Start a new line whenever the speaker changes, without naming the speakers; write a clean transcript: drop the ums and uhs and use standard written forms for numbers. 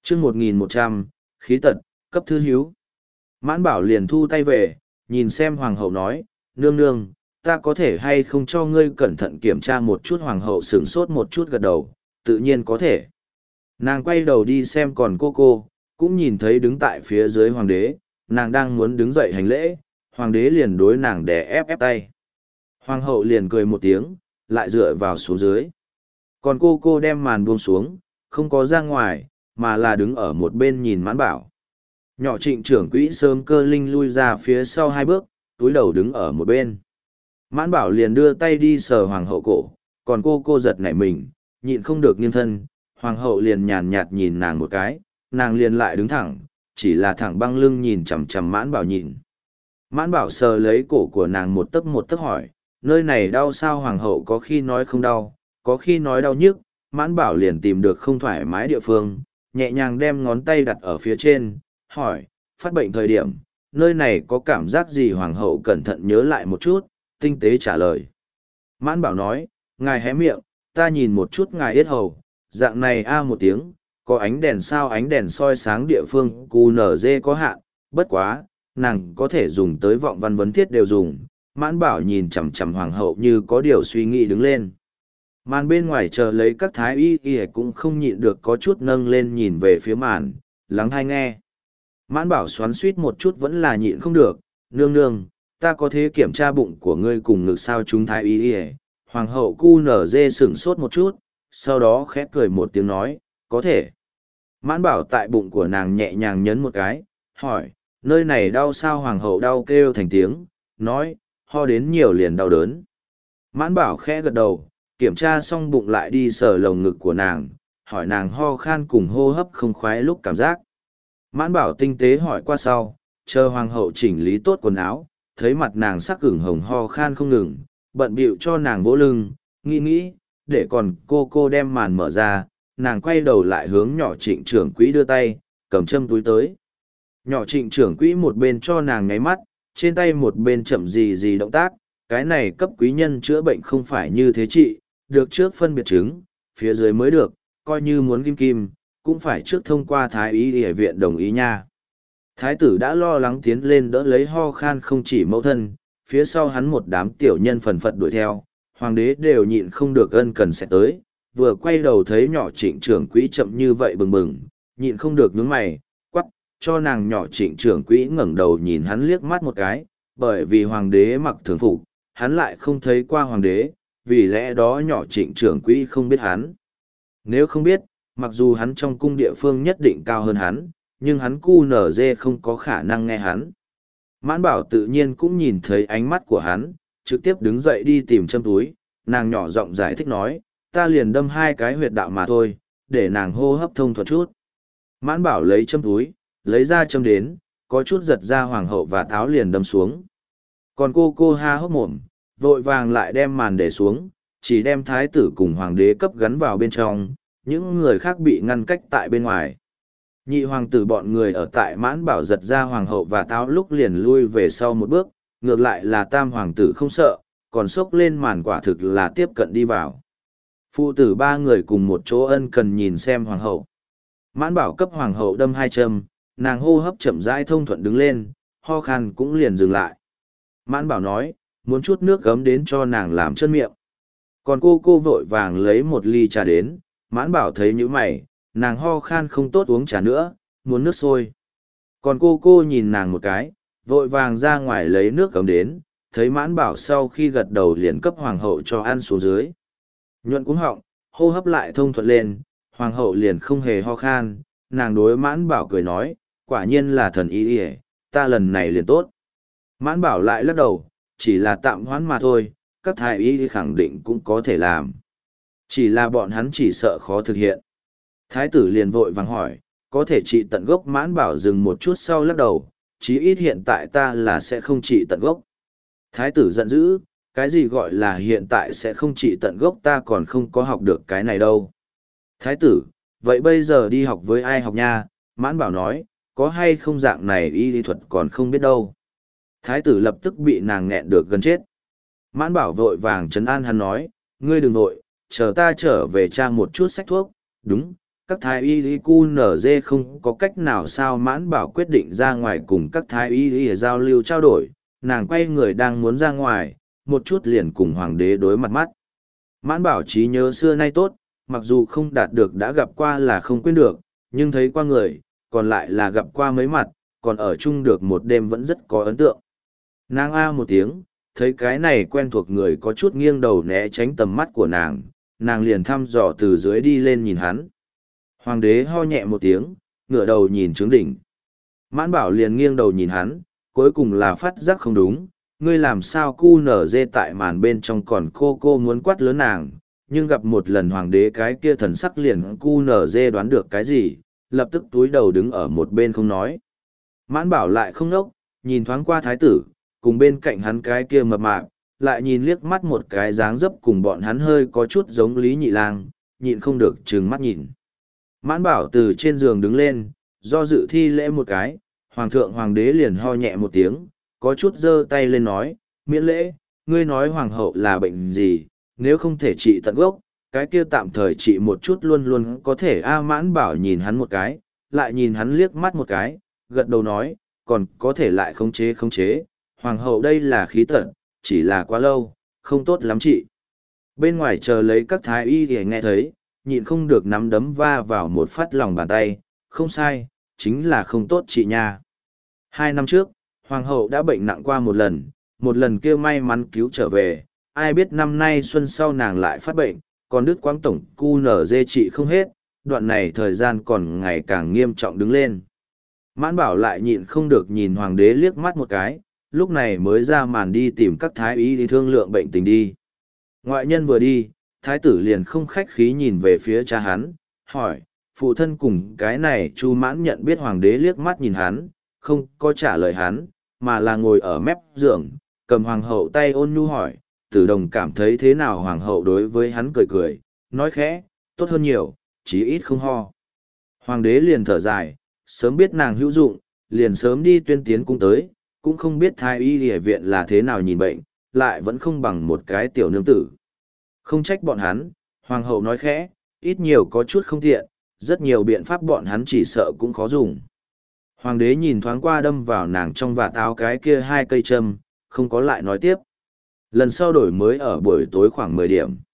chương 1100, khí tật, cấp thư hiếu. Mãn bảo liền thu tay về, nhìn xem hoàng hậu nói, nương nương, ta có thể hay không cho ngươi cẩn thận kiểm tra một chút. Hoàng hậu sửng sốt một chút gật đầu, tự nhiên có thể. Nàng quay đầu đi xem còn cô, cũng nhìn thấy đứng tại phía dưới hoàng đế, nàng đang muốn đứng dậy hành lễ, hoàng đế liền đối nàng đè ép tay. Hoàng hậu liền cười một tiếng, lại dựa vào xuống dưới. Còn cô đem màn buông xuống, không có ra ngoài, mà là đứng ở một bên nhìn mãn bảo. Nhỏ trịnh trưởng quỹ sớm cơ linh lui ra phía sau 2 bước, túi đầu đứng ở một bên. Mãn bảo liền đưa tay đi sờ hoàng hậu cổ, còn cô giật nảy mình, nhịn không được nghiêng thân, hoàng hậu liền nhàn nhạt nhìn nàng một cái, nàng liền lại đứng thẳng, chỉ là thẳng băng lưng nhìn chằm chằm mãn bảo nhìn. Mãn bảo sờ lấy cổ của nàng một tấc hỏi, nơi này đau sao? Hoàng hậu có khi nói không đau, có khi nói đau nhức. Mãn bảo liền tìm được không thoải mái địa phương, nhẹ nhàng đem ngón tay đặt ở phía trên, hỏi, phát bệnh thời điểm, nơi này có cảm giác gì? Hoàng hậu cẩn thận nhớ lại một chút, tinh tế trả lời. Mãn bảo nói, ngài hé miệng, ta nhìn một chút ngài yết hầu, dạng này a một tiếng, có ánh đèn sao? Ánh đèn soi sáng địa phương QNZ có hạn, bất quá, nàng có thể dùng tới vọng văn vấn thiết đều dùng. Mãn bảo nhìn chằm chằm hoàng hậu như có điều suy nghĩ đứng lên. Màn bên ngoài chờ lấy các thái y cũng không nhịn được có chút nâng lên nhìn về phía màn, lắng hay nghe. Mãn bảo xoắn suýt một chút vẫn là nhịn không được, nương nương, ta có thể kiểm tra bụng của ngươi cùng ngực sao? Chúng thái y. Hoàng hậu QNZ sửng sốt một chút, sau đó khẽ cười một tiếng nói, có thể. Mãn bảo tại bụng của nàng nhẹ nhàng nhấn một cái, hỏi, nơi này đau sao? Hoàng hậu đau kêu thành tiếng, nói, ho đến nhiều liền đau đớn. Mãn bảo khẽ gật đầu, kiểm tra xong bụng lại đi sờ lồng ngực của nàng, hỏi nàng ho khan cùng hô hấp không khoái lúc cảm giác. Mãn bảo tinh tế hỏi qua sau, chờ hoàng hậu chỉnh lý tốt quần áo, thấy mặt nàng sắc ửng hồng ho khan không ngừng, bận bịu cho nàng vỗ lưng, nghĩ, để còn cô đem màn mở ra, nàng quay đầu lại hướng nhỏ trịnh trưởng quỹ đưa tay, cầm châm túi tới. Nhỏ trịnh trưởng quỹ một bên cho nàng ngáy mắt, trên tay một bên chậm gì động tác, cái này cấp quý nhân chữa bệnh không phải như thế trị, được trước phân biệt chứng, phía dưới mới được, coi như muốn kim, cũng phải trước thông qua thái y y viện đồng ý nha. Thái tử đã lo lắng tiến lên đỡ lấy ho khan không chỉ mẫu thân, phía sau hắn một đám tiểu nhân phần phật đuổi theo, hoàng đế đều nhịn không được ân cần sẽ tới, vừa quay đầu thấy nhỏ trịnh trưởng quỹ chậm như vậy bừng, nhịn không được nhướng mày, quắc, cho nàng nhỏ trịnh trưởng quỹ ngẩng đầu nhìn hắn liếc mắt một cái, bởi vì hoàng đế mặc thường phục, hắn lại không thấy qua hoàng đế, vì lẽ đó nhỏ trịnh trưởng quỹ không biết hắn. Nếu không biết, mặc dù hắn trong cung địa phương nhất định cao hơn hắn, nhưng hắn QNZ không có khả năng nghe hắn. Mãn bảo tự nhiên cũng nhìn thấy ánh mắt của hắn, trực tiếp đứng dậy đi tìm châm túi, nàng nhỏ giọng giải thích nói, ta liền đâm 2 cái huyệt đạo mà thôi, để nàng hô hấp thông thuận chút. Mãn bảo lấy châm túi, lấy ra châm đến, có chút giật ra hoàng hậu và tháo liền đâm xuống. Còn cô ha hốc mồm, vội vàng lại đem màn để xuống, chỉ đem thái tử cùng hoàng đế cấp gắn vào bên trong, những người khác bị ngăn cách tại bên ngoài. Nhị hoàng tử bọn người ở tại mãn bảo giật ra hoàng hậu và táo lúc liền lui về sau một bước, ngược lại là tam hoàng tử không sợ, còn xốc lên màn quả thực là tiếp cận đi vào. Phụ tử 3 người cùng một chỗ ân cần nhìn xem hoàng hậu. Mãn bảo cấp hoàng hậu đâm 2 châm, nàng hô hấp chậm rãi thông thuận đứng lên, ho khan cũng liền dừng lại. Mãn bảo nói, muốn chút nước gấm đến cho nàng làm chân miệng. Còn cô vội vàng lấy 1 ly trà đến, mãn bảo thấy như mày, nàng ho khan không tốt uống trà nữa, muốn nước sôi. Còn cô nhìn nàng một cái, vội vàng ra ngoài lấy nước gấm đến, thấy mãn bảo sau khi gật đầu liền cấp hoàng hậu cho ăn xuống dưới. Nhuận cuống họng, hô hấp lại thông thuận lên, hoàng hậu liền không hề ho khan, nàng đối mãn bảo cười nói, quả nhiên là thần y y, ta lần này liền tốt. Mãn bảo lại lắc đầu, chỉ là tạm hoãn mà thôi, các thái y khẳng định cũng có thể làm. Chỉ là bọn hắn chỉ sợ khó thực hiện. Thái tử liền vội vàng hỏi, có thể trị tận gốc? Mãn bảo dừng một chút sau lắc đầu, chí ít hiện tại ta là sẽ không trị tận gốc. Thái tử giận dữ, cái gì gọi là hiện tại sẽ không trị tận gốc, ta còn không có học được cái này đâu. Thái tử, vậy bây giờ đi học với ai học nha? Mãn bảo nói, có hay không dạng này y lý thuật còn không biết đâu. Thái tử lập tức bị nàng nghẹn được gần chết. Mãn bảo vội vàng trấn an hắn nói, ngươi đừng vội, chờ ta trở về tra một chút sách thuốc, đúng, các thái y QNZ không có cách nào sao Mãn Bảo quyết định ra ngoài cùng các thái y giao lưu trao đổi, nàng quay người đang muốn ra ngoài, một chút liền cùng hoàng đế đối mặt mắt. Mãn Bảo trí nhớ xưa nay tốt, mặc dù không đạt được đã gặp qua là không quên được, nhưng thấy qua người, còn lại là gặp qua mấy mặt, còn ở chung được một đêm vẫn rất có ấn tượng. Nàng a một tiếng, thấy cái này quen thuộc người có chút nghiêng đầu né tránh tầm mắt của nàng liền thăm dò từ dưới đi lên nhìn hắn. Hoàng đế ho nhẹ một tiếng, ngửa đầu nhìn Trướng Đỉnh. Mãn Bảo liền nghiêng đầu nhìn hắn, cuối cùng là phát giác không đúng, ngươi làm sao cu nở dê tại màn bên trong còn cô muốn quát lớn nàng, nhưng gặp một lần hoàng đế cái kia thần sắc liền cu nở dê đoán được cái gì, lập tức túi đầu đứng ở một bên không nói. Mãn Bảo lại không nốc, nhìn thoáng qua thái tử, cùng bên cạnh hắn cái kia mập mạp, lại nhìn liếc mắt một cái dáng dấp cùng bọn hắn hơi có chút giống Lý Nhị Lang, nhịn không được trừng mắt nhìn. Mãn Bảo từ trên giường đứng lên, do dự thi lễ một cái, hoàng thượng hoàng đế liền ho nhẹ một tiếng, có chút giơ tay lên nói, miễn lễ, ngươi nói hoàng hậu là bệnh gì, nếu không thể trị tận gốc, cái kia tạm thời trị một chút luôn luôn có thể. Mãn Bảo nhìn hắn một cái, lại nhìn hắn liếc mắt một cái, gật đầu nói, còn có thể lại khống chế, hoàng hậu đây là khí tật, chỉ là quá lâu, không tốt lắm trị. Bên ngoài chờ lấy các thái y thì nghe thấy, nhịn không được nắm đấm va vào một phát lòng bàn tay, không sai, chính là không tốt trị nha. 2 năm trước, hoàng hậu đã bệnh nặng qua một lần kia may mắn cứu trở về, ai biết năm nay xuân sau nàng lại phát bệnh, còn đứt quãng tổng cu nở dê trị không hết, đoạn này thời gian còn ngày càng nghiêm trọng đứng lên. Mãn Bảo lại nhịn không được nhìn hoàng đế liếc mắt một cái, lúc này mới ra màn đi tìm các thái y đi thương lượng bệnh tình đi. Ngoại nhân vừa đi, thái tử liền không khách khí nhìn về phía cha hắn, hỏi, phụ thân cùng cái này Chu Mãn nhận biết hoàng đế liếc mắt nhìn hắn, không có trả lời hắn, mà là ngồi ở mép giường, cầm hoàng hậu tay ôn nhu hỏi, Tử Đồng cảm thấy thế nào? Hoàng hậu đối với hắn cười cười, nói khẽ, tốt hơn nhiều, chí ít không ho. Hoàng đế liền thở dài, sớm biết nàng hữu dụng, liền sớm đi tuyên tiến cung tới, cũng không biết thái y y viện là thế nào nhìn bệnh, lại vẫn không bằng một cái tiểu nương tử. Không trách bọn hắn, hoàng hậu nói khẽ, ít nhiều có chút không tiện, rất nhiều biện pháp bọn hắn chỉ sợ cũng khó dùng. Hoàng đế nhìn thoáng qua đâm vào nàng trong vạt áo cái kia 2 cây châm, không có lại nói tiếp. Lần sau đổi mới ở buổi tối khoảng 10 điểm.